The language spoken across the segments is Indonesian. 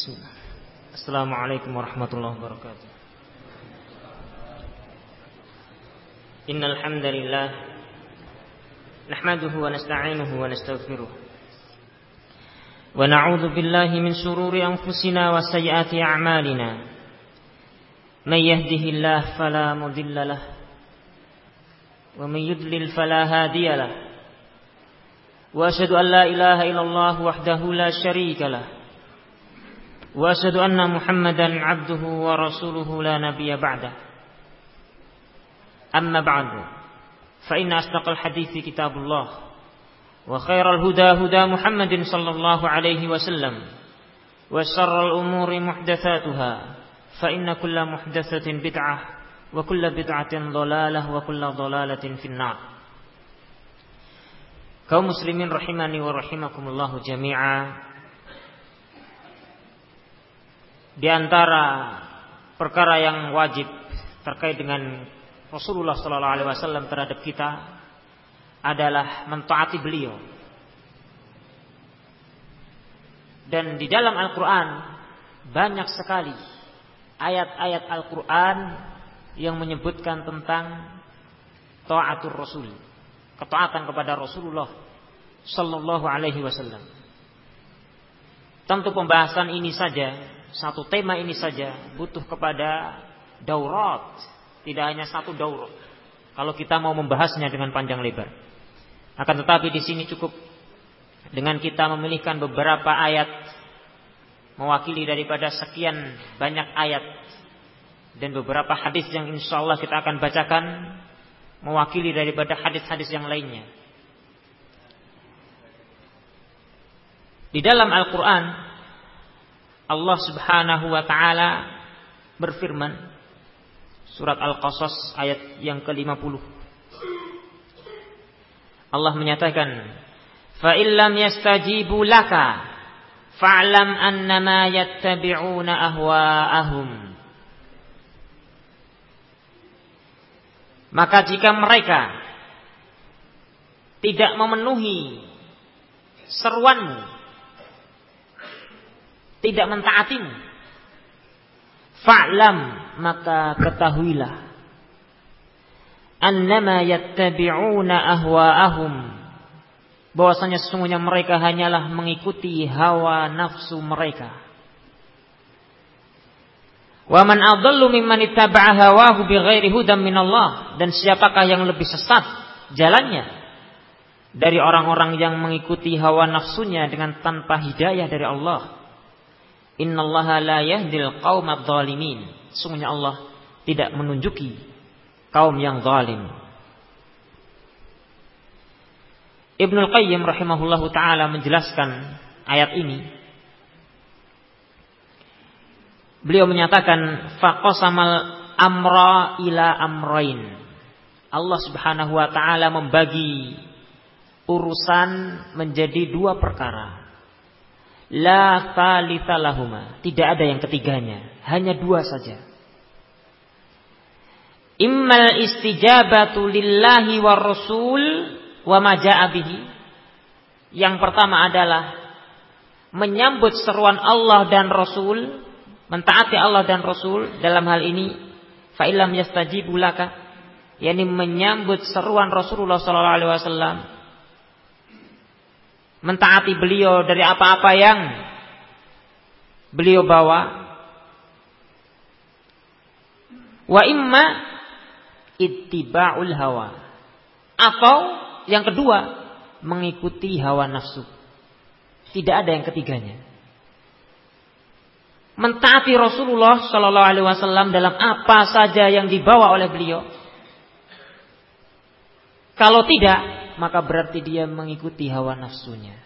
Bismillah. Assalamualaikum warahmatullahi wabarakatuh. Innal hamdalillah nahmaduhu wa nasta'inuhu wa nastaghfiruh. Wa na'udzu billahi min shururi anfusina wa sayyiati a'malina. May yahdihillahu fala mudilla lahu wa may yudlil fala hadiya lahu. Wa asyhadu an la ilaha illallah wahdahu la syarika lahu. Wa asyhadu anna Muhammadan 'abduhu wa rasuluhu la nabiyya ba'dah. Amma ba'du. Fa inna asdaqal hadithi kitabullah wa khairal huda huda Muhammadin sallallahu alaihi wasallam wa syarrul umuri muhdatsatuha fa inna kulla muhdatsatin bid'ah wa kulla bid'atin dhalalah wa kulla dhalalatin finnar. Kaum muslimin rahimani wa rahimakumullah jami'a. Di antara perkara yang wajib terkait dengan Rasulullah sallallahu alaihi wasallam terhadap kita adalah mentaati beliau. Dan di dalam Al-Qur'an banyak sekali ayat-ayat Al-Qur'an yang menyebutkan tentang taatur Rasul, ketaatan kepada Rasulullah sallallahu alaihi wasallam. Tentu pembahasan ini saja, satu tema ini saja butuh kepada daurat, tidak hanya satu daurat. Kalau kita mau membahasnya dengan panjang lebar, akan tetapi di sini cukup dengan kita memilihkan beberapa ayat mewakili daripada sekian banyak ayat dan beberapa hadis yang insyaallah kita akan bacakan mewakili daripada hadis-hadis yang lainnya. Di dalam Al-Quran Allah subhanahu wa ta'ala berfirman, surat Al-Qasas ayat yang ke-50. Allah menyatakan, fa illam yastajibu laka fa'lam annama yattabi'una ahwa'ahum. Maka jika mereka tidak memenuhi seruanmu, tidak mentaatimu, fa'lam, maka ketahuilah, annama yattabi'una ahwa'ahum, bahwasanya sesungguhnya mereka hanyalah mengikuti hawa nafsu mereka. Wa man adallu mimman ittaba'a hawahu bighairi hudan minallah, dan siapakah yang lebih sesat jalannya dari orang-orang yang mengikuti hawa nafsunya dengan tanpa hidayah dari Allah. Innallaha la yahdil qaumadz zalimin. Sungguhnya Allah tidak menunjuki kaum yang zalim. Ibnul Qayyim rahimahullahu taala menjelaskan ayat ini. Beliau menyatakan faqasamal amra ila amrain. Allah Subhanahu wa taala membagi urusan menjadi dua perkara. La thalitha lahuma, tidak ada yang ketiganya, hanya dua saja. Immal istijabatu lillahi war rasul wa ma jaa bihi. Yang pertama adalah menyambut seruan Allah dan Rasul, mentaati Allah dan Rasul. Dalam hal ini fa illam yastajibu laka, yakni menyambut seruan Rasulullah sallallahu alaihi wasallam, mentaati beliau dari apa-apa yang beliau bawa. Wa imma ittiba'ul hawa, atau yang kedua mengikuti hawa nafsu. Tidak ada yang ketiganya. Mentaati Rasulullah sallallahu alaihi wasallam dalam apa saja yang dibawa oleh beliau. Kalau tidak, maka berarti dia mengikuti hawa nafsunya.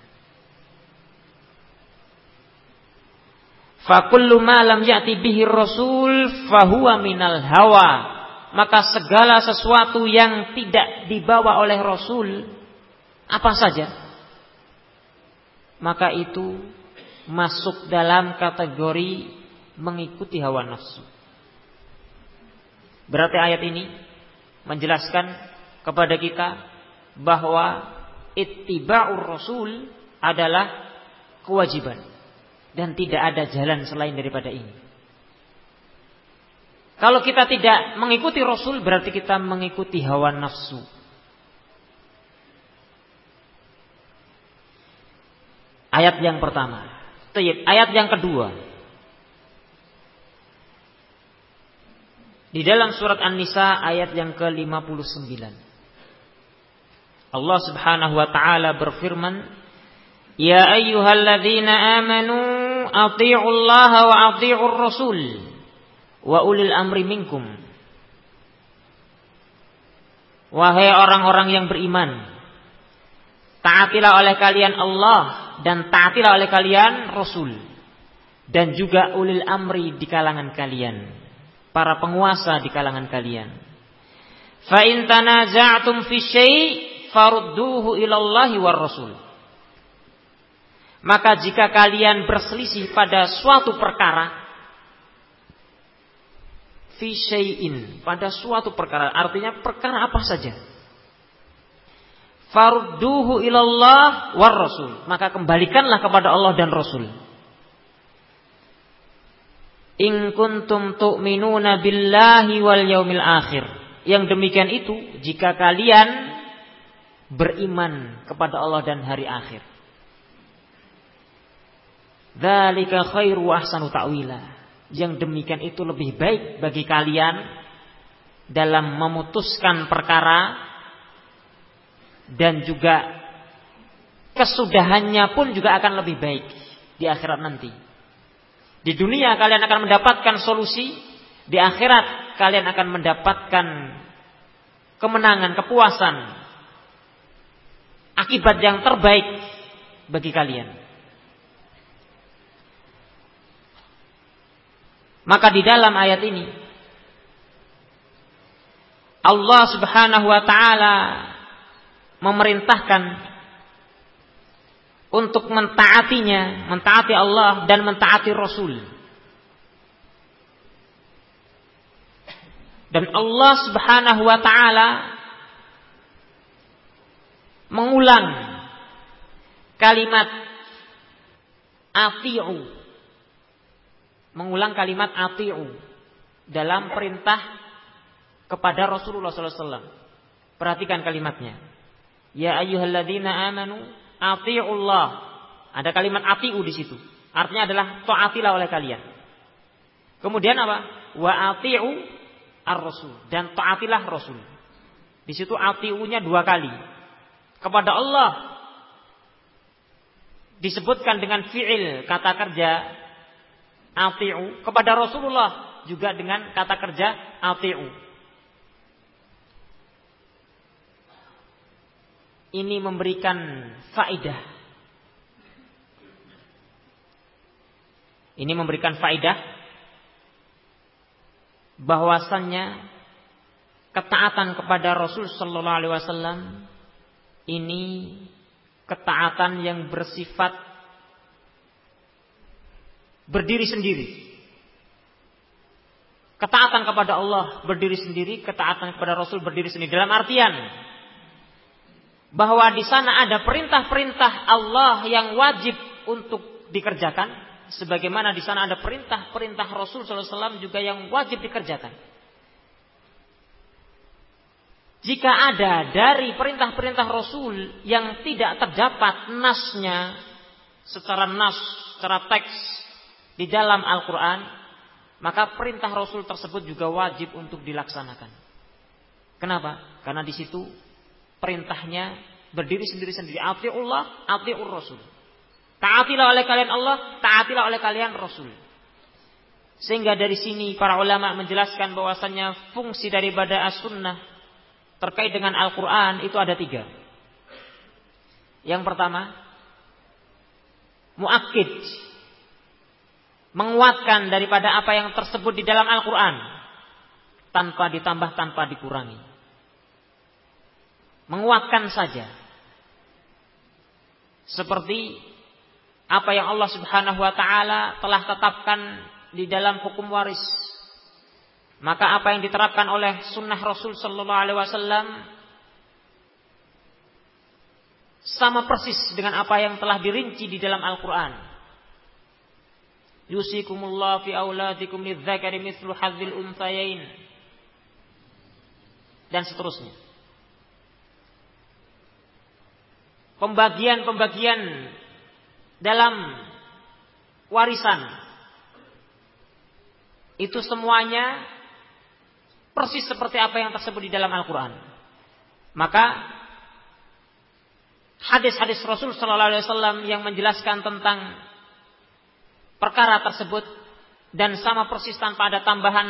Fa kullu ma lam ya'ti bihi rasul fahuwa minal hawa. Maka segala sesuatu yang tidak dibawa oleh Rasul, apa saja, maka itu masuk dalam kategori mengikuti hawa nafsu. Berarti ayat ini menjelaskan kepada kita bahwa ittiba'ur rasul adalah kewajiban. Dan tidak ada jalan selain daripada ini. Kalau kita tidak mengikuti Rasul, berarti kita mengikuti hawa nafsu. Ayat yang pertama. Ayat yang kedua. Di dalam surat An-Nisa ayat yang ke-59. Allah Subhanahu wa taala berfirman, "Ya ayyuhalladzina amanu athi'ullaha wa athi'ur rasul wa ulil amri minkum." Wahai orang-orang yang beriman, taatilah oleh kalian Allah dan taatilah oleh kalian Rasul dan juga ulil amri di kalangan kalian, para penguasa di kalangan kalian. Fa in tanaza'tum fi syai' farudduhu ilallahi war rasul. Maka jika kalian berselisih pada suatu perkara, fi syai'in, pada suatu perkara, artinya perkara apa saja, farudduhu ilallah war rasul, maka kembalikanlah kepada Allah dan Rasul. In kuntum tu'minuna billahi wal yaumil akhir. Yang demikian itu jika kalian beriman kepada Allah dan hari akhir. Dzalika khairu wa ahsanu ta'wila. Yang demikian itu lebih baik bagi kalian dalam memutuskan perkara, dan juga kesudahannya pun juga akan lebih baik di akhirat nanti. Di dunia kalian akan mendapatkan solusi, di akhirat kalian akan mendapatkan kemenangan, kepuasan, akibat yang terbaik bagi kalian. Maka di dalam ayat ini Allah Subhanahu wa taala memerintahkan untuk mentaati Allah dan mentaati Rasul. Dan Allah Subhanahu wa taala mengulang kalimat ati'u. Mengulang kalimat ati'u dalam perintah kepada Rasulullah sallallahu alaihi wasallam. Perhatikan kalimatnya. Ya ayyuhalladzina amanu ati'ullah. Ada kalimat ati'u di situ. Artinya adalah taatilah oleh kalian. Kemudian apa? Wa ati'u ar-rasul, dan taatilah Rasul. Di situ ati'unya 2 kali. Kepada Allah disebutkan dengan fi'il kata kerja ati'u, kepada Rasulullah juga dengan kata kerja ati'u. Ini memberikan faedah. Ini memberikan faedah bahwasannya ketaatan kepada Rasul sallallahu alaihi wasallam ini ketaatan yang bersifat berdiri sendiri. Ketaatan kepada Allah berdiri sendiri, ketaatan kepada Rasul berdiri sendiri. Dalam artian bahwa di sana ada perintah-perintah Allah yang wajib untuk dikerjakan, sebagaimana di sana ada perintah-perintah Rasul sallallahu alaihi wasallam juga yang wajib dikerjakan. Jika ada dari perintah-perintah Rasul yang tidak terdapat nasnya secara teks di dalam Al-Quran, maka perintah Rasul tersebut juga wajib untuk dilaksanakan. Kenapa? Karena di situ perintahnya berdiri sendiri-sendiri. Ati'ullah, ati'ur Rasul. Taatilah oleh kalian Allah, taatilah oleh kalian Rasul. Sehingga dari sini para ulama menjelaskan bahwasannya fungsi daripada as-sunnah terkait dengan Al-Quran itu ada 3. Yang pertama, muakkid, menguatkan daripada apa yang tersebut di dalam Al-Quran, tanpa ditambah, tanpa dikurangi. Menguatkan saja. Seperti apa yang Allah Subhanahu wa taala telah tetapkan di dalam hukum waris. Maka apa yang diterapkan oleh sunnah Rasul sallallahu alaihi wasallam sama persis dengan apa yang telah dirinci di dalam Al-Quran. yusikumullah fi auladikum lidzakari mithlu hadzil unthayain, dan seterusnya. Pembagian-pembagian dalam warisan itu semuanya persis seperti apa yang tersebut di dalam Al-Quran. Maka hadis-hadis Rasul sallallahu alaihi wasallam yang menjelaskan tentang perkara tersebut dan sama persis tanpa ada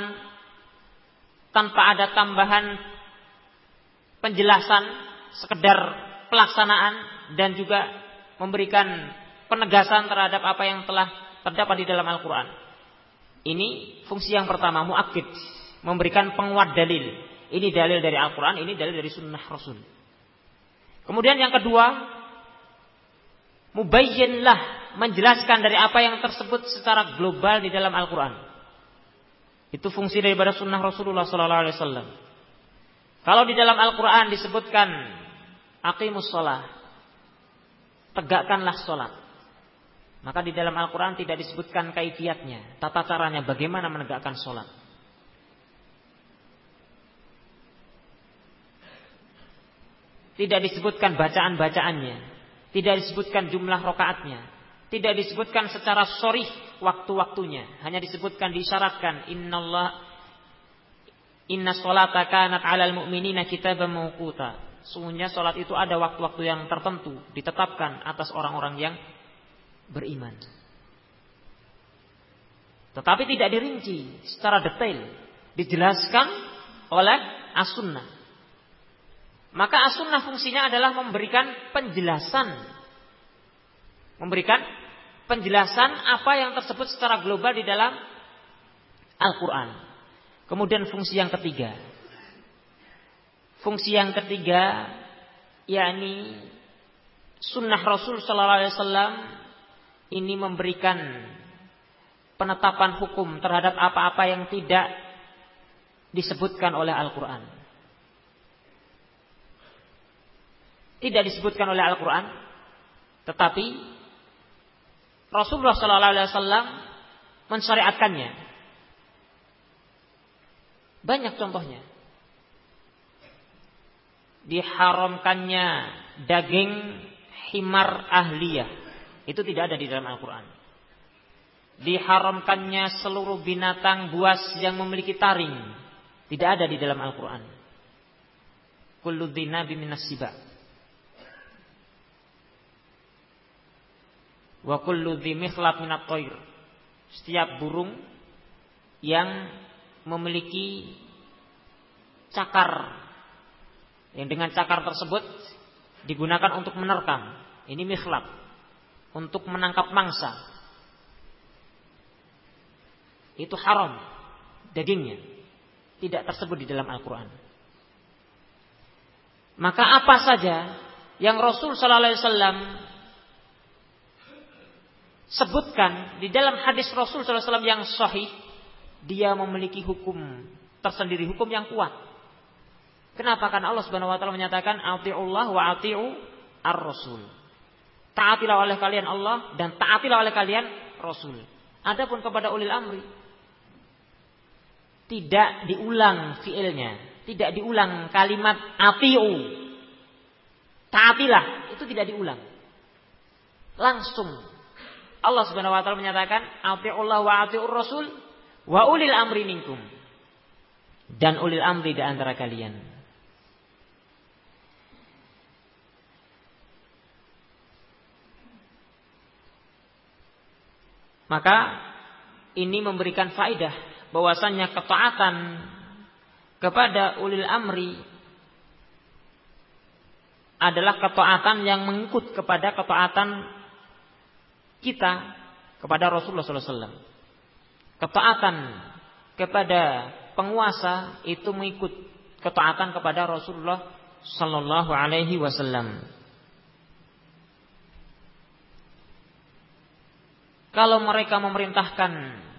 tambahan penjelasan, sekedar pelaksanaan dan juga memberikan penegasan terhadap apa yang telah terdapat di dalam Al-Quran. Ini fungsi yang pertama, muakkid, memberikan penguat dalil. Ini dalil dari Al-Quran, ini dalil dari sunnah Rasul. Kemudian yang kedua, mubayyinlah, menjelaskan dari apa yang tersebut secara global di dalam Al-Quran. Itu fungsi daripada sunnah Rasulullah sallallahu alaihi wasallam. Kalau di dalam Al-Quran disebutkan aqimus shalah, tegakkanlah salat, maka di dalam Al-Quran tidak disebutkan kaifiyatnya, tata caranya bagaimana menegakkan salat. Tidak disebutkan bacaan-bacaannya, tidak disebutkan jumlah rakaatnya, tidak disebutkan secara sharih waktu-waktunya, hanya disebutkan, disyaratkan, inna sholata kanat 'alal mu'minina kitaban mawquta. Sungguhnya salat itu ada waktu-waktu yang tertentu, ditetapkan atas orang-orang yang beriman. Tetapi tidak dirinci secara detail, dijelaskan oleh as-sunnah. Maka as-sunnah fungsinya adalah memberikan penjelasan apa yang tersebut secara global di dalam Al-Quran. Kemudian fungsi yang ketiga, yakni sunnah Rasul sallallahu alaihi wasallam ini memberikan penetapan hukum terhadap apa-apa yang tidak disebutkan oleh Al-Quran. Tidak disebutkan oleh Al-Quran, tetapi Rasulullah sallallahu alaihi wasallam mensyariatkannya. Banyak contohnya. Diharamkannya daging himar ahliyah, itu tidak ada di dalam Al-Quran. Diharamkannya seluruh binatang buas yang memiliki taring, tidak ada di dalam Al-Quran. Kullu dzinabi minas siba wa kullu dzi mikhlab minat thair. Setiap burung yang memiliki cakar, yang dengan cakar tersebut digunakan untuk menerkam, ini mikhlab, untuk menangkap mangsa, itu haram dagingnya, tidak tersebut di dalam Al-Quran. Maka apa saja yang Rasul sallallahu alaihi wasallam sebutkan di dalam hadis Rasul sallallahu alaihi wasallam yang sahih, dia memiliki hukum tersendiri, hukum yang kuat. Kenapa? Karena Allah Subhanahu wa taala menyatakan atiiullah wa atiiu ar-rasul. Taatilah oleh kalian Allah dan taatilah oleh kalian Rasul. Adapun kepada ulil amri, tidak diulang fiilnya, tidak diulang kalimat atiu. Taatilah itu tidak diulang. Langsung Allah Subhanahu wa taala menyatakan atiiullah wa atiiur rasul wa ulil amri minkum. Dan ulil amri di antara kalian. Maka ini memberikan faedah bahwasannya ketaatan kepada ulil amri adalah ketaatan yang mengikut kepada ketaatan kita kepada Rasulullah sallallahu alaihi wasallam. Ketaatan kepada penguasa itu mengikut ketaatan kepada Rasulullah sallallahu alaihi wasallam. Kalau mereka memerintahkan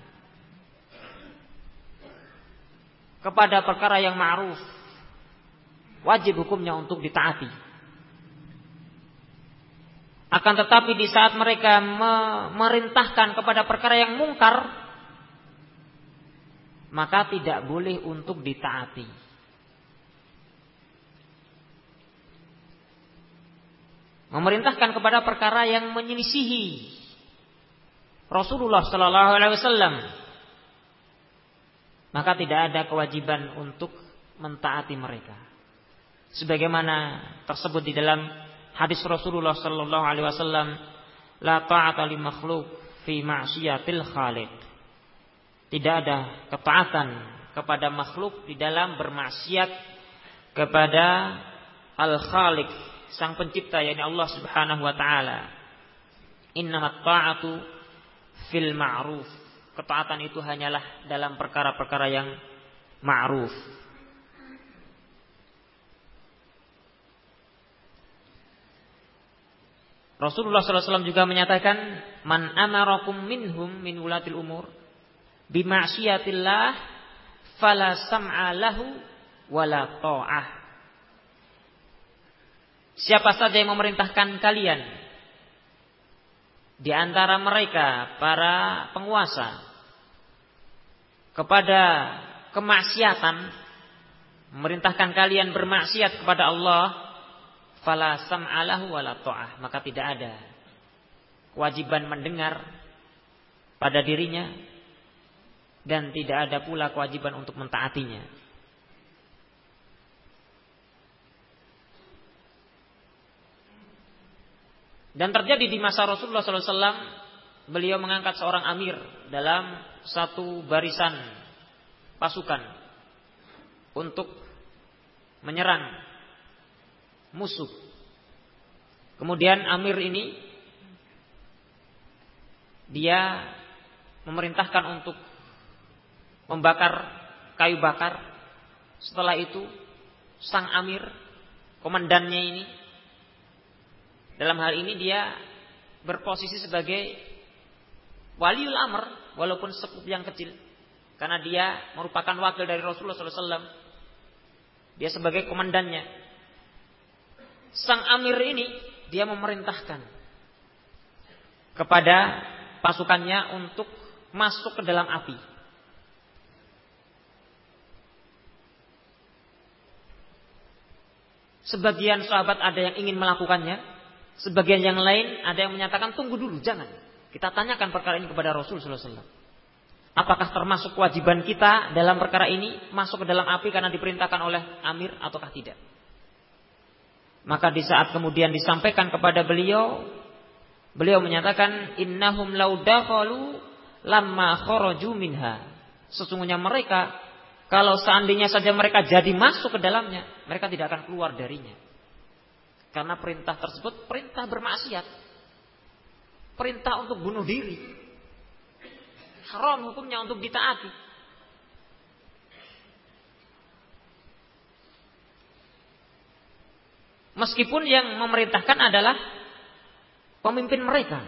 kepada perkara yang ma'ruf, wajib hukumnya untuk ditaati. Akan tetapi di saat mereka memerintahkan kepada perkara yang mungkar, maka tidak boleh untuk ditaati. Memerintahkan kepada perkara yang menyelisihi Rasulullah sallallahu alaihi wasallam, maka tidak ada kewajiban untuk mentaati mereka. Sebagaimana tersebut di dalam hadis Rasulullah sallallahu alaihi wasallam, la ta'ata li makhluq fi ma'siyatil khaliq. Tidak ada ketaatan kepada makhluk di dalam bermaksiat kepada Al-Khaliq, Sang Pencipta, yakni Allah Subhanahu wa taala. Innamat ta'atu fil ma'ruf. Ketaatan itu hanyalah dalam perkara-perkara yang ma'ruf. Rasulullah SAW juga menyatakan, man amarakum minhum min ulatil umur bima'siyatillah fala sam'a lahu wala ta'ah. Siapa saja yang memerintahkan kalian di antara mereka para penguasa kepada kemaksiatan, memerintahkan kalian bermaksiat kepada Allah, fala sam'a lahu wala ta'ah, maka tidak ada kewajiban mendengar pada dirinya dan tidak ada pula kewajiban untuk mentaatinya. Dan terjadi di masa Rasulullah SAW, beliau mengangkat seorang amir dalam satu barisan pasukan untuk menyerang musuh. Kemudian amir ini dia memerintahkan untuk membakar kayu bakar. Setelah itu sang amir, komandannya ini, dalam hal ini dia berposisi sebagai waliul amr, walaupun sekup yang kecil, karena dia merupakan wakil dari Rasulullah SAW. Dia sebagai komandannya. Sang amir ini dia memerintahkan kepada pasukannya untuk masuk ke dalam api. Sebagian sahabat ada yang ingin melakukannya, sebagian yang lain ada yang menyatakan tunggu dulu, jangan. Kita tanyakan perkara ini kepada Rasulullah SAW. Apakah termasuk kewajiban kita dalam perkara ini masuk ke dalam api karena diperintahkan oleh amir ataukah tidak? Maka di saat kemudian disampaikan kepada beliau, beliau menyatakan innahum law dakhalu lamma kharaju minha. Sesungguhnya mereka, kalau seandainya saja mereka jadi masuk ke dalamnya, mereka tidak akan keluar darinya. Karena perintah tersebut perintah bermaksiat, perintah untuk bunuh diri, haram hukumnya untuk ditaati. Meskipun yang memerintahkan adalah pemimpin mereka,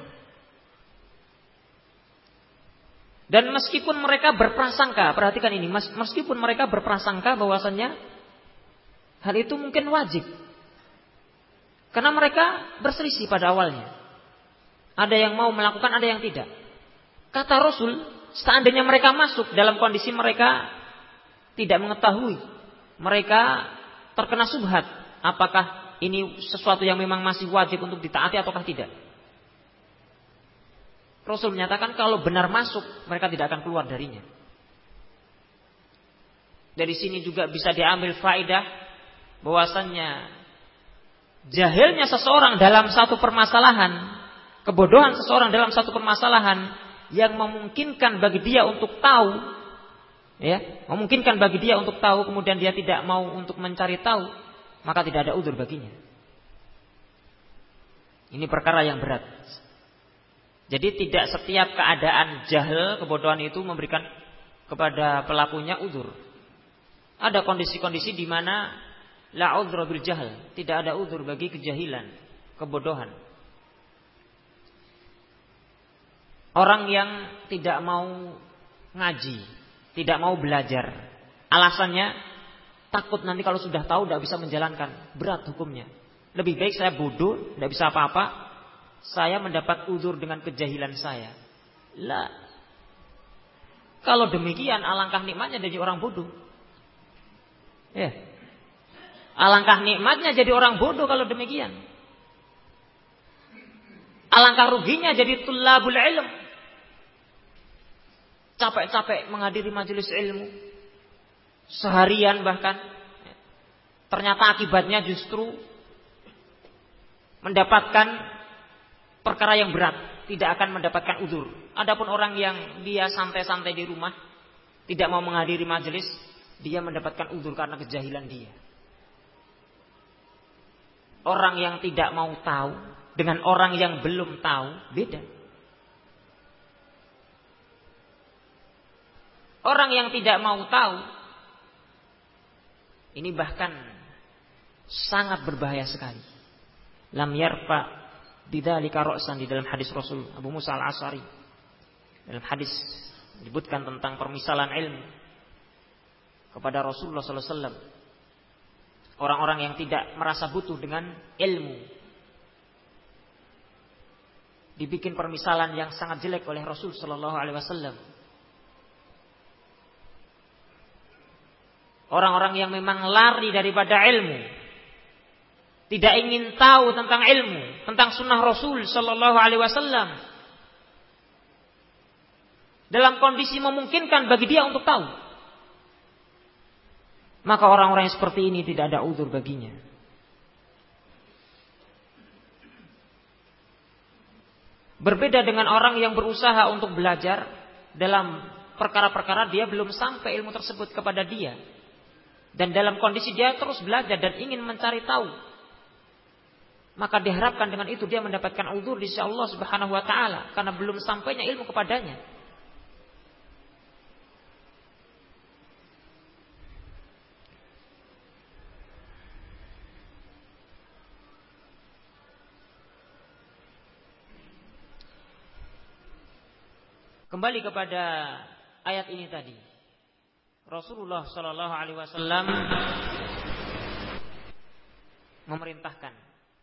dan meskipun mereka berprasangka, perhatikan ini, meskipun mereka berprasangka bahwasannya hal itu mungkin wajib, karena mereka berselisih pada awalnya. Ada yang mau melakukan, ada yang tidak. Kata Rasul, seandainya mereka masuk dalam kondisi mereka tidak mengetahui, mereka terkena subhat, apakah ini sesuatu yang memang masih wajib untuk ditaati ataukah tidak. Rasul menyatakan kalau benar masuk, mereka tidak akan keluar darinya. Dari sini juga bisa diambil faedah bahwasannya jahilnya seseorang dalam satu permasalahan, kebodohan seseorang dalam satu permasalahan yang memungkinkan bagi dia untuk tahu, memungkinkan bagi dia untuk tahu, kemudian dia tidak mau untuk mencari tahu, maka tidak ada udzur baginya. Ini perkara yang berat. Jadi tidak setiap keadaan jahil, kebodohan itu memberikan kepada pelakunya udzur. Ada kondisi-kondisi di mana la udzra bil jahl, tidak ada udzur bagi kejahilan, kebodohan. Orang yang tidak mau ngaji, tidak mau belajar, alasannya takut nanti kalau sudah tahu tidak bisa menjalankan, berat hukumnya. Lebih baik saya bodoh, tidak bisa apa-apa, saya mendapat uzur dengan kejahilan saya. Lah. Kalau demikian alangkah nikmatnya jadi orang bodoh. Ya. Alangkah nikmatnya jadi orang bodoh kalau demikian. Alangkah ruginya jadi tulabul ilm. Capek-capek menghadiri majelis ilmu. Seharian bahkan. Ternyata akibatnya justru mendapatkan perkara yang berat. Tidak akan mendapatkan uzur. Adapun orang yang dia santai-santai di rumah. Tidak mau menghadiri majelis. Dia mendapatkan uzur karena kejahilan dia. Orang yang tidak mau tahu dengan orang yang belum tahu beda. Orang yang tidak mau tahu ini bahkan sangat berbahaya sekali. Lam yarfa bidzalika ra'san di dalam hadis Rasul Abu Musa Al-Asy'ari. Dalam hadis disebutkan tentang permisalan ilmu kepada Rasulullah sallallahu alaihi wasallam. Orang-orang yang tidak merasa butuh dengan ilmu dibikin permisalan yang sangat jelek oleh Rasul sallallahu alaihi wasallam. Orang-orang yang memang lari daripada ilmu, tidak ingin tahu tentang ilmu, tentang sunnah Rasul sallallahu alaihi wasallam, dalam kondisi memungkinkan bagi dia untuk tahu. Maka orang-orang yang seperti ini tidak ada uzur baginya. Berbeda dengan orang yang berusaha untuk belajar dalam perkara-perkara dia belum sampai ilmu tersebut kepada dia. Dan dalam kondisi dia terus belajar dan ingin mencari tahu. Maka diharapkan dengan itu dia mendapatkan uzur di sisi Allah Subhanahu wa taala karena belum sampainya ilmu kepadanya. Kembali kepada ayat ini tadi. Rasulullah sallallahu alaihi wasallam memerintahkan.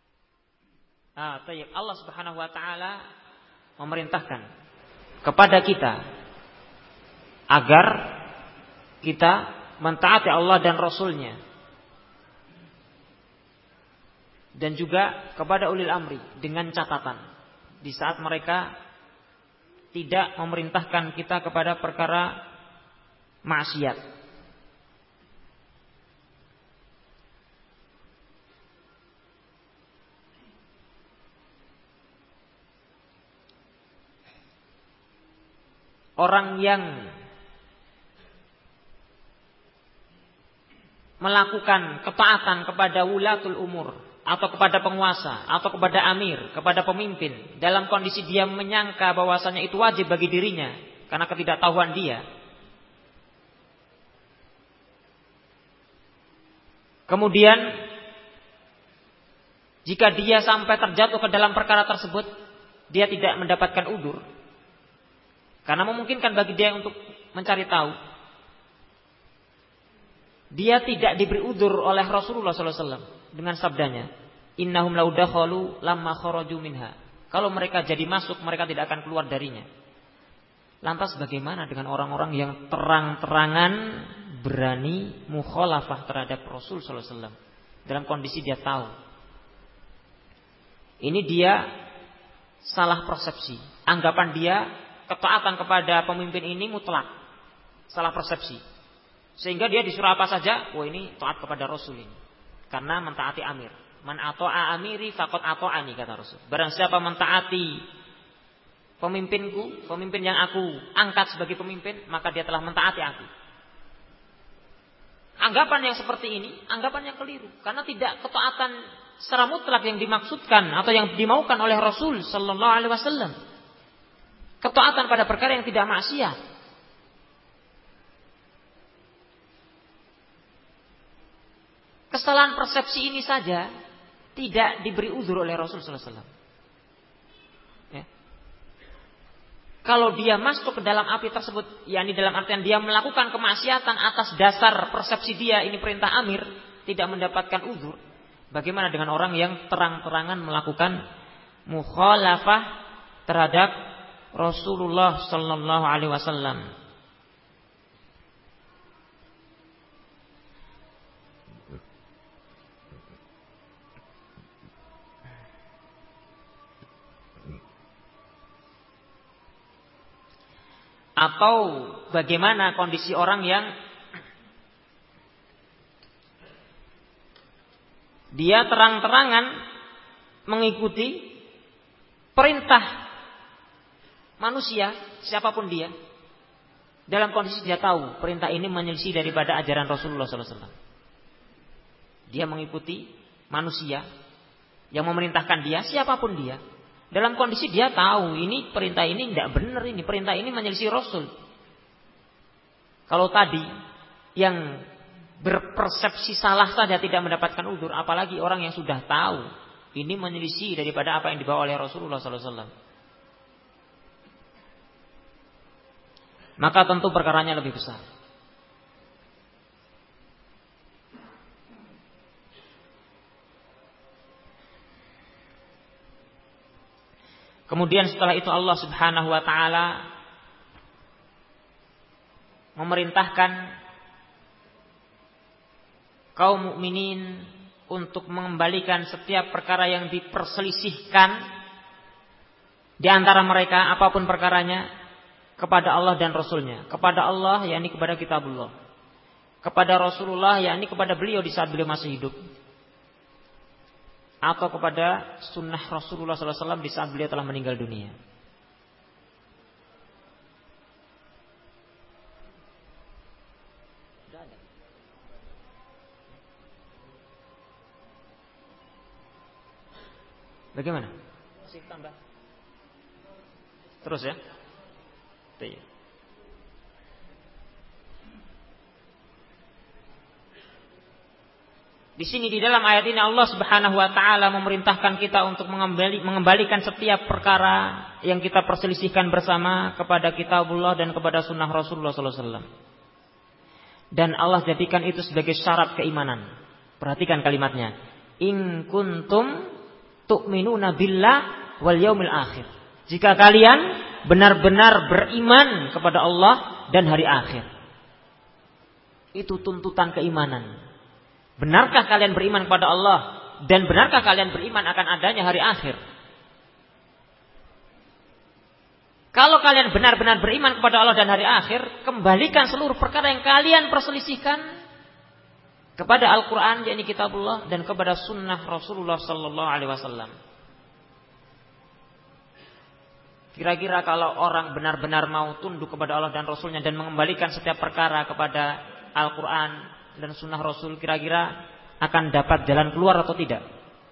Allah Subhanahu wa taala memerintahkan kepada kita agar kita mentaati Allah dan Rasul-Nya. Dan juga kepada ulil amri dengan catatan di saat mereka tidak memerintahkan kita kepada perkara maksiat. Orang yang melakukan ketaatan kepada wulatul umur atau kepada penguasa atau kepada amir, kepada pemimpin dalam kondisi dia menyangka bahwasanya itu wajib bagi dirinya karena ketidaktahuan dia. Kemudian jika dia sampai terjatuh ke dalam perkara tersebut, dia tidak mendapatkan udzur karena memungkinkan bagi dia untuk mencari tahu. Dia tidak diberi udzur oleh Rasulullah sallallahu alaihi wasallam dengan sabdanya, innahum law dakhalu lamma kharaju minha. Kalau mereka jadi masuk, mereka tidak akan keluar darinya. Lantas bagaimana dengan orang-orang yang terang-terangan berani mukhalafah terhadap Rasul sallallahu alaihi wasallam dalam kondisi dia tahu? Ini dia salah persepsi. Anggapan dia ketaatan kepada pemimpin ini mutlak. Salah persepsi. Sehingga dia disuruh apa saja, wah ini taat kepada Rasul ini. Karena mentaati amir. Man ata'a amiri faqad ata'ani, kata Rasul. Barang siapa mentaati pemimpinku, pemimpin yang aku angkat sebagai pemimpin, maka dia telah mentaati aku. Anggapan yang seperti ini, anggapan yang keliru. Karena tidak ketaatan secara mutlak yang dimaksudkan atau yang dimaukan oleh Rasul sallallahu alaihi wasallam. Ketaatan pada perkara yang tidak maksiat. Kesalahan persepsi ini saja tidak diberi uzur oleh Rasul sallallahu alaihi wasallam. Ya. Kalau dia masuk ke dalam api tersebut, yakni dalam artian dia melakukan kemaksiatan atas dasar persepsi dia ini perintah amir, tidak mendapatkan uzur. Bagaimana dengan orang yang terang-terangan melakukan mukhalafah terhadap Rasulullah sallallahu alaihi wasallam. Atau bagaimana kondisi orang yang dia terang-terangan mengikuti perintah manusia, siapapun dia, dalam kondisi dia tahu perintah ini menyelisih daripada ajaran Rasulullah SAW. Dia mengikuti manusia yang memerintahkan dia, siapapun dia, dalam kondisi dia tahu ini perintah ini tidak benar, ini perintah ini menyelisih Rasul. Kalau tadi yang berpersepsi salah saja tidak mendapatkan udzur, apalagi orang yang sudah tahu ini menyelisih daripada apa yang dibawa oleh Rasulullah SAW. Maka tentu perkaranya lebih besar. Kemudian setelah itu Allah Subhanahu wa taala memerintahkan kaum mukminin untuk mengembalikan setiap perkara yang diperselisihkan di antara mereka, apapun perkaranya, kepada Allah dan Rasulnya. Kepada Allah yakni kepada kitabullah, kepada Rasulullah yakni kepada beliau di saat beliau masih hidup, atau kepada sunnah Rasulullah SAW di saat beliau telah meninggal dunia. Bagaimana? Masih tambah? Terus ya? Iya. Di sini di dalam ayat ini Allah Subhanahu wa taala memerintahkan kita untuk mengembalikan setiap perkara yang kita perselisihkan bersama kepada kitabullah dan kepada sunnah Rasulullah sallallahu alaihi wasallam. Dan Allah jadikan itu sebagai syarat keimanan. Perhatikan kalimatnya. In kuntum tu'minuna billah wal yaumil akhir. Jika kalian benar-benar beriman kepada Allah dan hari akhir. Itu tuntutan keimanan. Benarkah kalian beriman kepada Allah dan benarkah kalian beriman akan adanya hari akhir? Kalau kalian benar-benar beriman kepada Allah dan hari akhir, kembalikan seluruh perkara yang kalian perselisihkan kepada Al-Quran, yakni kitabullah, dan kepada sunnah Rasulullah sallallahu alaihi wasallam. Kira-kira kalau orang benar-benar mau tunduk kepada Allah dan Rasulnya dan mengembalikan setiap perkara kepada Al-Quran dan sunnah Rasul, kira-kira akan dapat jalan keluar atau tidak?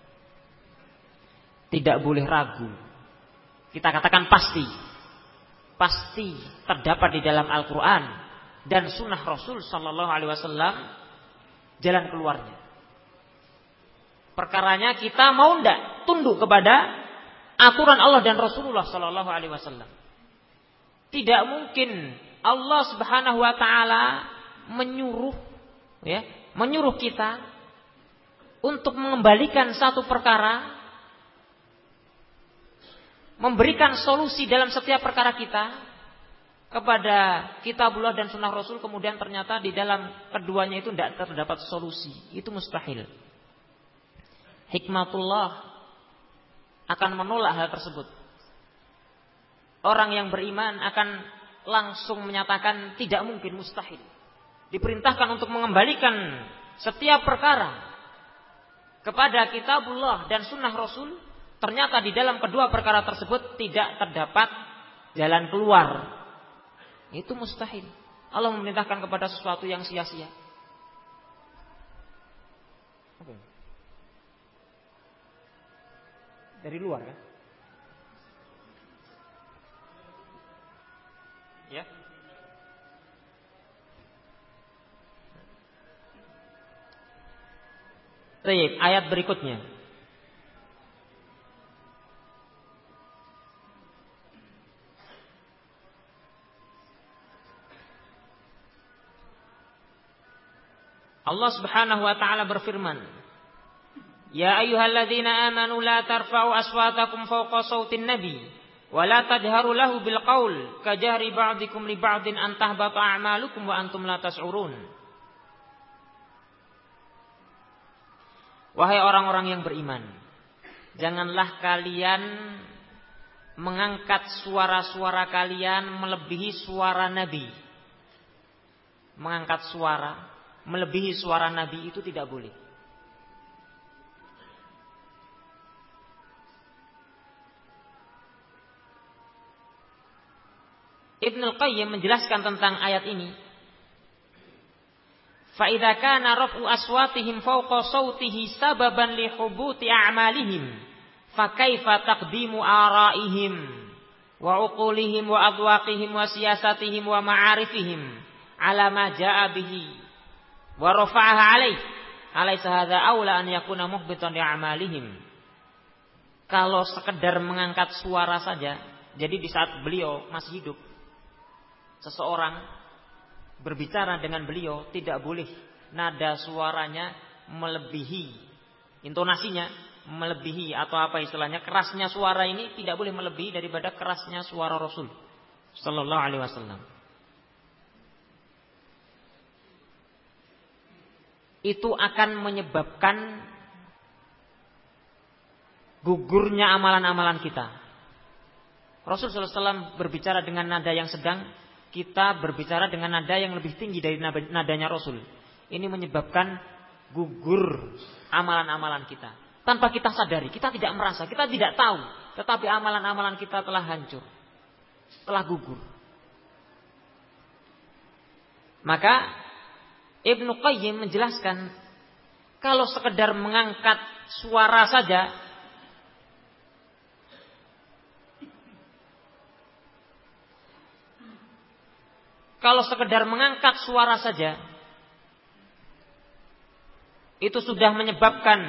Tidak boleh ragu. Kita katakan pasti. Pasti terdapat di dalam Al-Quran dan sunnah Rasul sallallahu alaihi wasallam jalan keluarnya. Perkaranya kita mau tidak tunduk kepada aturan Allah dan Rasulullah sallallahu alaihi wasallam. Tidak mungkin Allah Subhanahu wa taala menyuruh kita untuk mengembalikan satu perkara, memberikan solusi dalam setiap perkara kita kepada kitabullah dan sunnah Rasul, kemudian ternyata di dalam keduanya itu tidak terdapat solusi. Itu mustahil. Hikmatullah akan menolak hal tersebut. Orang yang beriman akan langsung menyatakan tidak mungkin, mustahil. Diperintahkan untuk mengembalikan setiap perkara kepada kitabullah dan sunnah Rasul, ternyata di dalam kedua perkara tersebut tidak terdapat jalan keluar. Itu mustahil. Allah memerintahkan kepada sesuatu yang sia-sia. Dari luar kan? Ya. Baik, ayat berikutnya. Allah Subhanahu wa taala berfirman, Ya ayyuhalladzina amanu la tarfa'u aswatakum fawqa sautin nabi wa la tajharu lahu bil qaul kajahri ba'dikum li ba'din an tahbata a'malukum wa antum la tash'urun. Wahai orang-orang yang beriman, janganlah kalian mengangkat suara-suara kalian melebihi suara Nabi. Mengangkat suara melebihi suara Nabi itu tidak boleh. Ibnul Qayyim menjelaskan tentang ayat ini. Fa idza kana raf'u aswatihim fawqa sautihi sababan li hubuti a'malihim fa kaifa taqdimu ara'ihim wa uqulihim wa adwaqihim wa siyasatihim wa ma'arifihim ala ma jaa'a bihi wa rafa'aha alaih alaysa hadza aula an yakuna muhbitan li a'malihim. Kalau sekedar mengangkat suara saja, jadi di saat beliau masih hidup, seseorang berbicara dengan beliau tidak boleh nada suaranya melebihi, intonasinya melebihi, atau apa istilahnya, kerasnya suara ini tidak boleh melebihi daripada kerasnya suara Rasul sallallahu alaihi wasallam. Itu akan menyebabkan gugurnya amalan-amalan kita. Rasul sallallahu alaihi wasallam berbicara dengan nada yang sedang, kita berbicara dengan nada yang lebih tinggi dari nadanya Rasul. Ini menyebabkan gugur amalan-amalan kita. Tanpa kita sadari, kita tidak merasa, kita tidak tahu. Tetapi amalan-amalan kita telah hancur, telah gugur. Maka Ibnu Qayyim menjelaskan, kalau sekedar mengangkat suara saja, itu sudah menyebabkan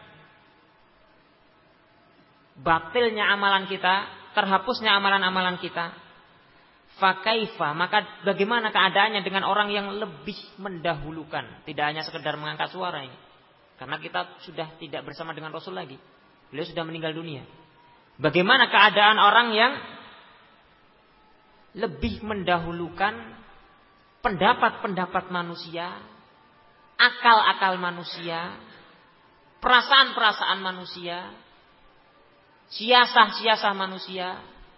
batilnya amalan kita, terhapusnya amalan-amalan kita. Fakaifa, maka bagaimana keadaannya dengan orang yang lebih mendahulukan, tidak hanya sekedar mengangkat suara ini. Karena kita sudah tidak bersama dengan Rasul lagi, beliau sudah meninggal dunia. Bagaimana keadaan orang yang lebih mendahulukan pendapat-pendapat manusia, akal-akal manusia, perasaan-perasaan manusia, siasah-siasah manusia,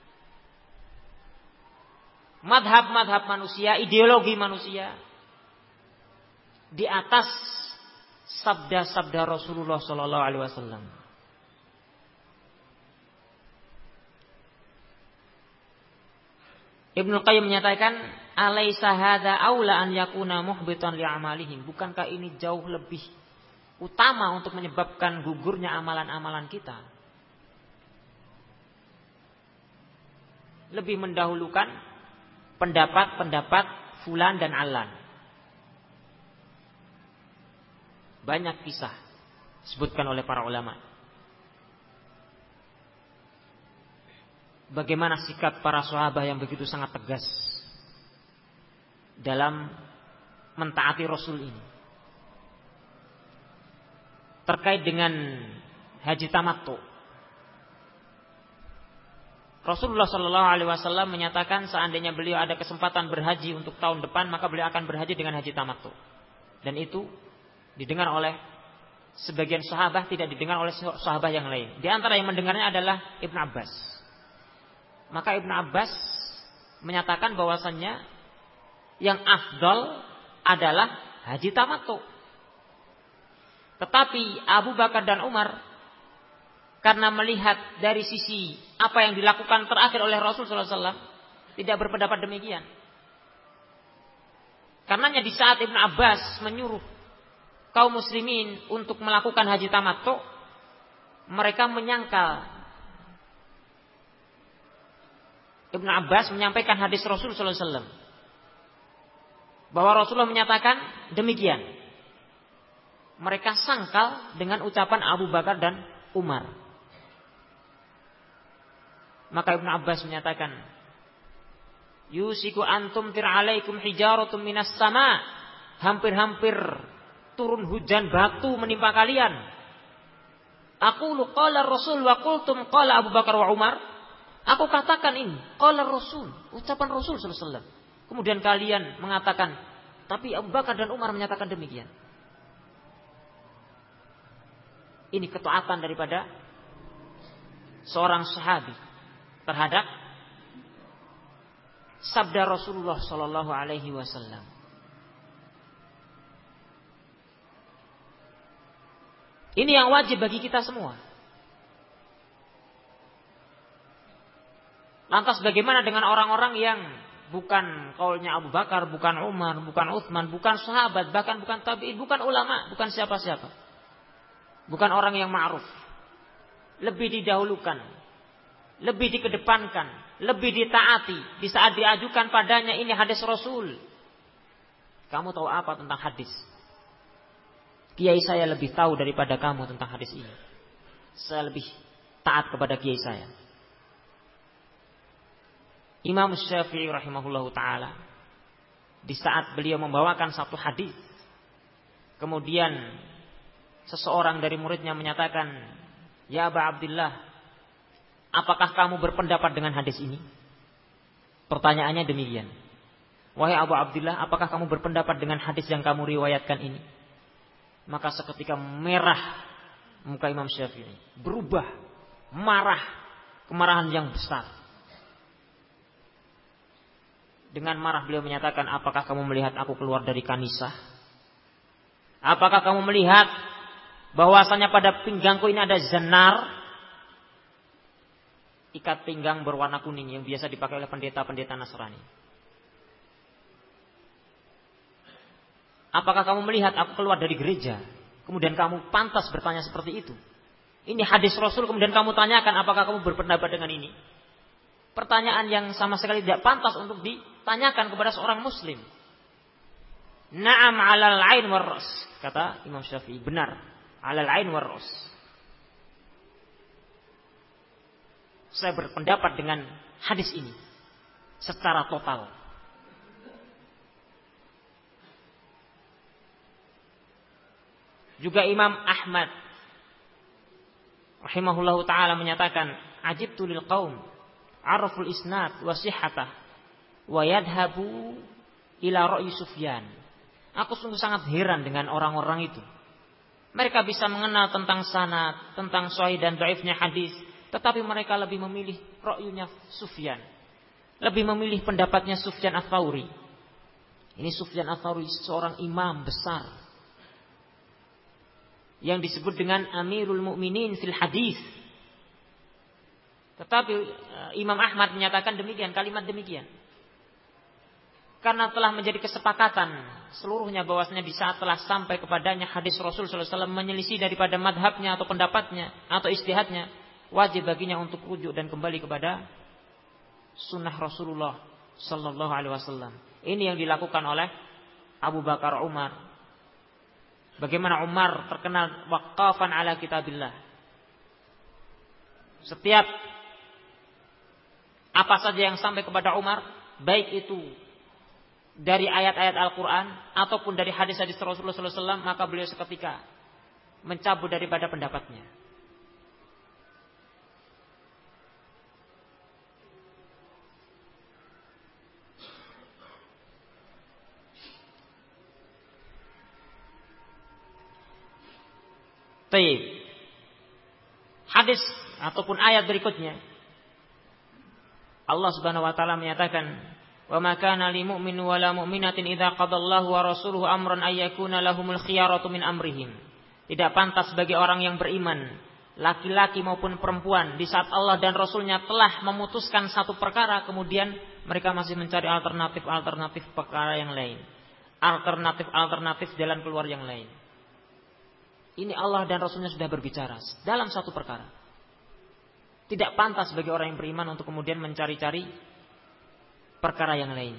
madhab-madhab manusia, ideologi manusia, di atas sabda-sabda Rasulullah sallallahu alaihi wasallam. Ibnu Qayyim menyatakan, alaisa hadza aula an yakuna muhbitan li'amalihim. Bukankah ini jauh lebih utama untuk menyebabkan gugurnya amalan-amalan kita? Lebih mendahulukan pendapat-pendapat fulan dan alan. Banyak kisah disebutkan oleh para ulama. Bagaimana sikap para sahabat yang begitu sangat tegas dalam mentaati Rasul ini. Terkait dengan haji tamattu, Rasulullah sallallahu alaihi wasallam menyatakan seandainya beliau ada kesempatan berhaji untuk tahun depan, maka beliau akan berhaji dengan haji tamattu. Dan itu didengar oleh sebagian sahabat, tidak didengar oleh sahabat yang lain. Di antara yang mendengarnya adalah Ibnu Abbas. Maka Ibnu Abbas menyatakan bahwasannya yang afdal adalah haji tamattu. Tetapi Abu Bakar dan Umar, karena melihat dari sisi apa yang dilakukan terakhir oleh Rasul sallallahu alaihi wasallam, tidak berpendapat demikian. Karenanya di saat Ibnu Abbas menyuruh kaum muslimin untuk melakukan haji tamattu, mereka menyangkal. Ibnu Abbas menyampaikan hadis Rasul sallallahu alaihi wasallam bahwa Rasulullah menyatakan demikian. Mereka sangkal dengan ucapan Abu Bakar dan Umar. Maka Ibnu Abbas menyatakan, yusiku antum tir alaikum hijaratun minas sama. Hampir-hampir turun hujan batu menimpa kalian. Aqulu qala Rasul wa qultum qala Abu Bakar wa Umar. Aku katakan ini, qala Rasul, ucapan Rasul sallallahu alaihi wasallam. Kemudian kalian mengatakan, tapi Abu Bakar dan Umar menyatakan demikian. Ini ketaatan daripada seorang sahabi terhadap sabda Rasulullah sallallahu alaihi wasallam. Ini yang wajib bagi kita semua. Lantas bagaimana dengan orang-orang yang bukan kaulnya Abu Bakar, bukan Umar, bukan Utsman, bukan sahabat, bahkan bukan tabi'in, bukan ulama, bukan siapa-siapa. Bukan orang yang ma'ruf. Lebih didahulukan, lebih dikedepankan, lebih ditaati di saat diajukan padanya ini hadis Rasul. Kamu tahu apa tentang hadis? Kiai saya lebih tahu daripada kamu tentang hadis ini. Saya lebih taat kepada kiai saya. Imam Syafi'i rahimahullahu ta'ala, di saat beliau membawakan satu hadis, kemudian seseorang dari muridnya menyatakan, ya Aba Abdillah, apakah kamu berpendapat dengan hadis ini? Pertanyaannya demikian. Wahai Abu Abdillah, apakah kamu berpendapat dengan hadis yang kamu riwayatkan ini? Maka seketika merah muka Imam Syafi'i, berubah, marah, kemarahan yang besar. Dengan marah beliau menyatakan, apakah kamu melihat aku keluar dari kanisah? Apakah kamu melihat bahwasanya pada pinggangku ini ada zenar, ikat pinggang berwarna kuning yang biasa dipakai oleh pendeta-pendeta Nasrani? Apakah kamu melihat aku keluar dari gereja? Kemudian kamu pantas bertanya seperti itu. Ini hadis Rasul, kemudian kamu tanyakan apakah kamu berpendapat dengan ini? Pertanyaan yang sama sekali tidak pantas untuk ditanyakan kepada seorang muslim. Na'am 'alal 'ain war ras, kata Imam Syafi'i, benar, 'alal 'ain war ras. Saya berpendapat dengan hadis ini secara total. Juga Imam Ahmad rahimahullahu ta'ala menyatakan, ajibtu lil qaum araful isnad wa sihhatah wa yadhabu ila ra'yi Sufyan. Aku sungguh sangat heran dengan orang-orang itu. Mereka bisa mengenal tentang sanad, tentang sahih dan dhaifnya hadis, tetapi mereka lebih memilih ra'yunya Sufyan. Lebih memilih pendapatnya Sufyan Ats-Tsauri. Ini Sufyan Ats-Tsauri seorang imam besar yang disebut dengan Amirul Mukminin fil Hadis. Tetapi Imam Ahmad menyatakan demikian, kalimat demikian. Karena telah menjadi kesepakatan seluruhnya bahwasanya di saat telah sampai kepadanya hadis Rasul sallallahu alaihi wasallam menyelisih daripada madhabnya atau pendapatnya atau ijtihadnya, wajib baginya untuk rujuk dan kembali kepada sunnah Rasulullah sallallahu alaihi wasallam. Ini yang dilakukan oleh Abu Bakar, Umar. Bagaimana Umar terkenal waqafan ala kitabillah. Setiap apa saja yang sampai kepada Umar, baik itu dari ayat-ayat Al-Quran ataupun dari hadis-hadis Rasulullah SAW, maka beliau seketika mencabut daripada pendapatnya. Hadis ataupun ayat berikutnya, Allah Subhanahu wa taala menyatakan, "Wa ma kana lil mu'min wa la mu'minatin idza qadallahu wa rasuluhu amran ay yakuna lahumul khiyaratu min amrihim." Tidak pantas bagi orang yang beriman, laki-laki maupun perempuan, di saat Allah dan Rasulnya telah memutuskan satu perkara, kemudian mereka masih mencari alternatif perkara yang lain, alternatif jalan keluar yang lain. Ini Allah dan Rasulnya sudah berbicara dalam satu perkara. Tidak pantas bagi orang yang beriman untuk kemudian mencari-cari perkara yang lain.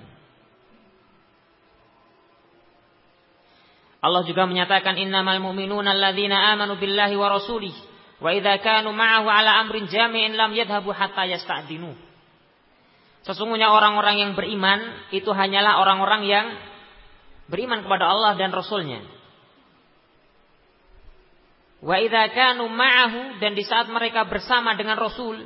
Allah juga menyatakan, innamal mu'minuna alladzina amanu billahi wa rasulih wa idza kanu ma'ahu ala amrin jami'in lam yadhhabu hatta yasta'dinu. Sesungguhnya orang-orang yang beriman itu hanyalah orang-orang yang beriman kepada Allah dan Rasulnya. Wa idza kanu ma'ahu, dan di saat mereka bersama dengan Rasul,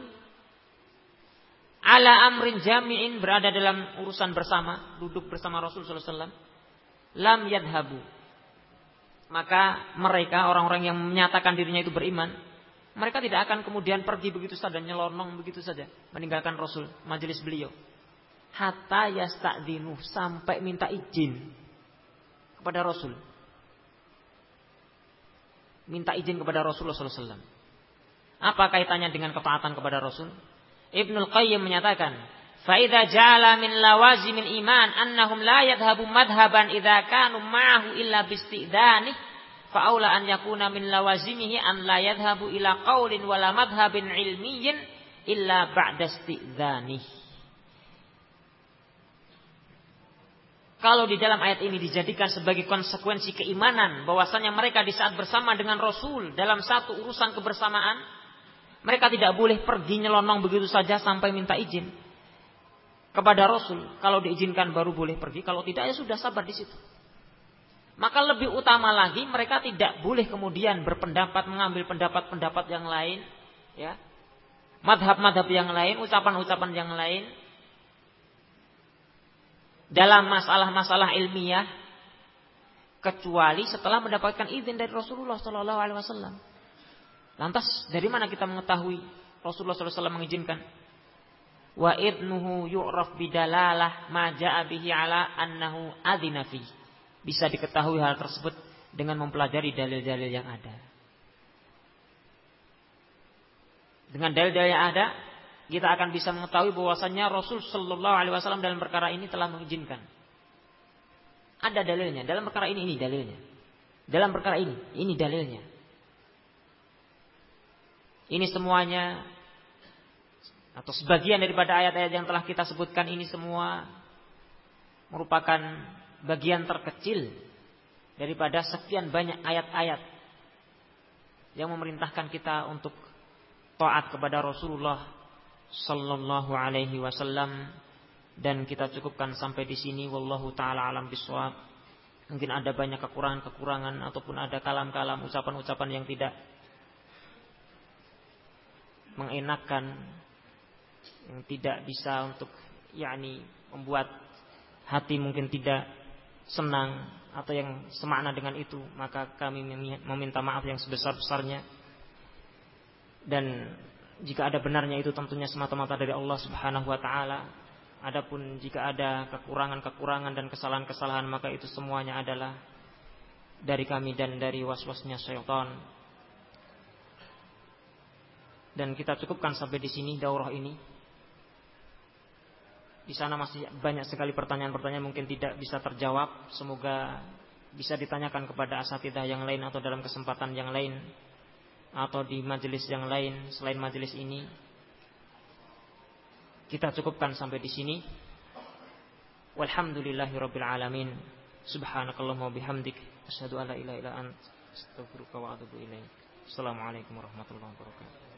ala amrin jami'in, berada dalam urusan bersama, duduk bersama Rasul sallallahu alaihi wasallam, lam yadhabu, maka mereka orang-orang yang menyatakan dirinya itu beriman, mereka tidak akan kemudian pergi begitu saja, nyelonong begitu saja meninggalkan Rasul, majelis beliau. Hatta yasta'dinu, sampai minta izin kepada Rasul. Minta izin kepada Rasulullah sallallahu alaihi wasallam. Apa kaitannya dengan ketaatan kepada Rasul? Ibnul Qayyim menyatakan, fa idza ja'ala min lawazimil iman annahum la yadhhabu madhhaban idza kanu ma'ahu illa bisti'dani, fa aula an yakuna min lawazimihi an la yadhhabu ila qaulin wala madhhabin ilmiyyin illa ba'da isti'dani. Kalau di dalam ayat ini dijadikan sebagai konsekuensi keimanan bahwasanya mereka di saat bersama dengan Rasul dalam satu urusan kebersamaan, mereka tidak boleh pergi nyelonong begitu saja sampai minta izin kepada Rasul. Kalau diizinkan baru boleh pergi, kalau tidak ya sudah sabar di situ. Maka lebih utama lagi mereka tidak boleh kemudian berpendapat, mengambil pendapat-pendapat yang lain, ya, madhab-madhab yang lain, ucapan-ucapan yang lain dalam masalah-masalah ilmiah, kecuali setelah mendapatkan izin dari Rasulullah sallallahu alaihi wasallam. Lantas dari mana kita mengetahui Rasulullah sallallahu alaihi wasallam mengizinkan? Wa idnuhu yu'raf bidalalah ma ja'a bihi ala annahu adzina fi. Bisa diketahui hal tersebut dengan mempelajari dalil-dalil yang ada. Dengan dalil-dalil yang ada, kita akan bisa mengetahui bahwasannya Rasul sallallahu alaihi wasallam dalam perkara ini telah mengizinkan. Ada dalilnya, dalam perkara ini dalilnya. Dalam perkara ini dalilnya. Ini semuanya atau sebagian daripada ayat-ayat yang telah kita sebutkan ini semua merupakan bagian terkecil daripada sekian banyak ayat-ayat yang memerintahkan kita untuk taat kepada Rasulullah sallallahu alaihi wasallam. Dan kita cukupkan sampai di sini, wallahu taala alam bisawab. Mungkin ada banyak kekurangan-kekurangan ataupun ada kalam-kalam, ucapan-ucapan yang tidak mengenakan, yang tidak bisa untuk membuat hati mungkin tidak senang atau yang semakna dengan itu, maka kami meminta maaf yang sebesar-besarnya. Dan jika ada benarnya itu tentunya semata-mata dari Allah Subhanahu wa taala. Adapun jika ada kekurangan-kekurangan dan kesalahan-kesalahan, maka itu semuanya adalah dari kami dan dari waswasnya syaitan. Dan kita cukupkan sampai di sini daurah ini. Di sana masih banyak sekali pertanyaan-pertanyaan mungkin tidak bisa terjawab. Semoga bisa ditanyakan kepada asatidzah yang lain atau dalam kesempatan yang lain, atau di majelis yang lain selain majelis ini. Kita cukupkan sampai di sini. Walhamdulillahirabbil alamin. Subhanakallahumma wabihamdik, asyhadu an la ilaha illa anta, astaghfiruka wa atubu ilaik. Assalamualaikum warahmatullahi wabarakatuh.